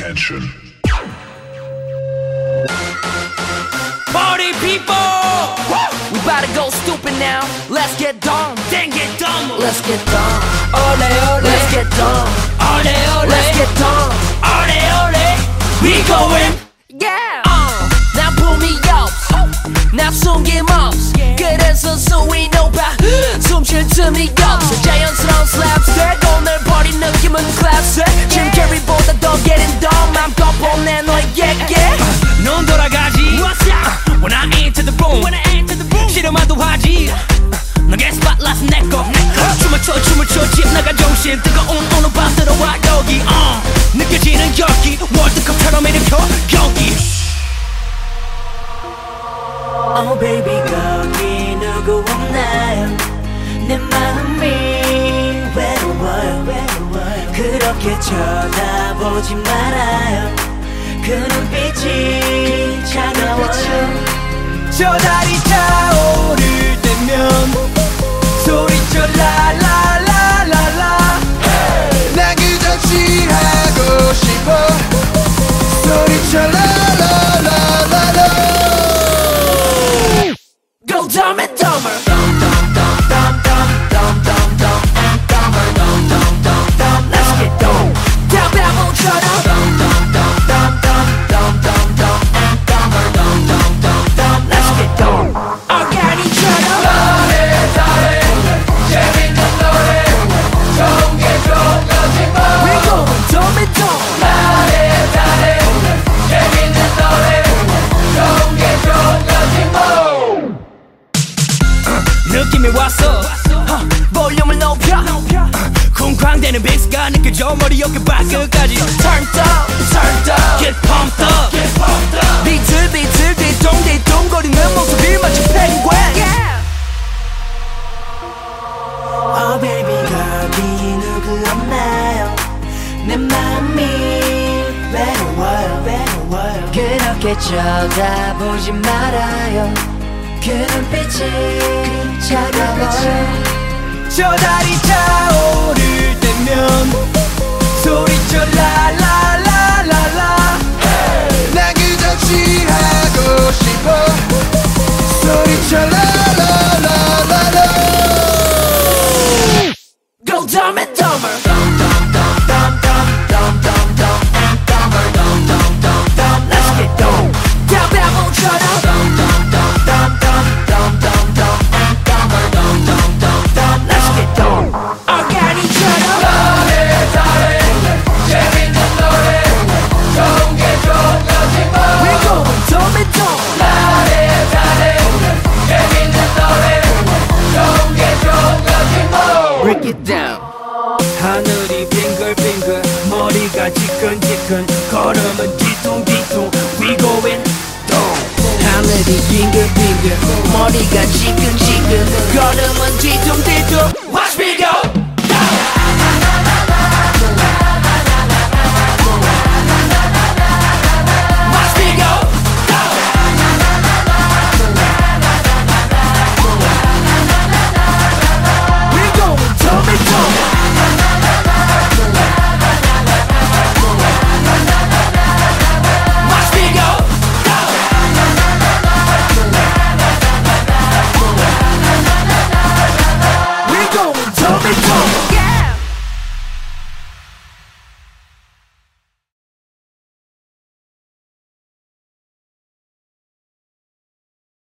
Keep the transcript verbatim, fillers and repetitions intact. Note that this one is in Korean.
Attention. Party people! We about to go stupid now. Let's get dumb. Then get dumb. Let's get dumb. Ole ole. Let's get dumb. Ole ole. Let's get dumb. Ole ole. We going. Yeah. Uh. 난 붐이 없어. 나 숨김없어. 그래서 수위 높아. 숨쉴 틈이 없어. 자연스러운 slapstick. 오늘 버린 느낌은 classic. Jim Carrey보다 더 getting dumb. 맘껏 보내 너의 얘기. 넌 돌아가지. What's up? When I enter the room. When I enter the room. 싫어만도 하지. 너의 spotlight은 내꺼. 춤을 춰 춤을 춰 집 나가 정신 뜨거운 오늘 밤 들어와 여기. uh. 느껴지는 열기. 월드컵처럼 일으켜 경기. Oh baby 거기 누구 없나요 내 마음이 외로워요 외로워요 그렇게 쳐다보지 말아요 그 눈빛이 차가워요 저 달이 타오를 때면 소리쳐 라라라라라 난 그저 취하고 싶어 소리쳐 라라라라라 Go dumb and dumber. Let's get dumb. Down 바보처럼. Let's get dumb. organi처럼. 잘해 잘해 재밌는 노래 좋은 게 좋은 거지 뭐 We're going dumb and dumb. 잘해 잘해 재밌는 노래 좋은 게 좋은 거지 뭐 느낌이 왔어. uh, 볼륨을 높여. uh, 쿵쾅대는 베이스가 느껴져 머리 어깨 발끝까지. Turned up, turned up. Get pumped up, get pumped up. 비틀 비틀 뒤동 뒤동 거리는 모습이 마치 펭귄. Yeah. Oh baby 거기 누구 없나요 내 마음이 외로워요 외로워요 그렇게 쳐다보지 말아요 그 눈빛이 차가워요 저 달이 타오를 때면 소리쳐 라라라라라 난 그저 취하고 싶어 소리쳐 라라라라라 Go dumb and dumber. Let's get dumb. down 바보처럼. Let's get dumb. organi처럼. 잘해 잘해 재밌는 노래 좋은 게 좋은 거지 뭐 We're going dumb and dumb. 잘해 잘해 재밌는 노래 좋은 게 좋은 거지 뭐 Break it down. 하늘이 빙글빙글 머리가 지끈지끈 걸음은 뒤뚱뒤뚱 We going dumb. 하늘이 빙글빙글 머리가 지끈지끈 걸음은 뒤뚱뒤뚱 Watch me go. Watch me go. We're going dumb and dumb. Watch me go. We're going dumb and dumb.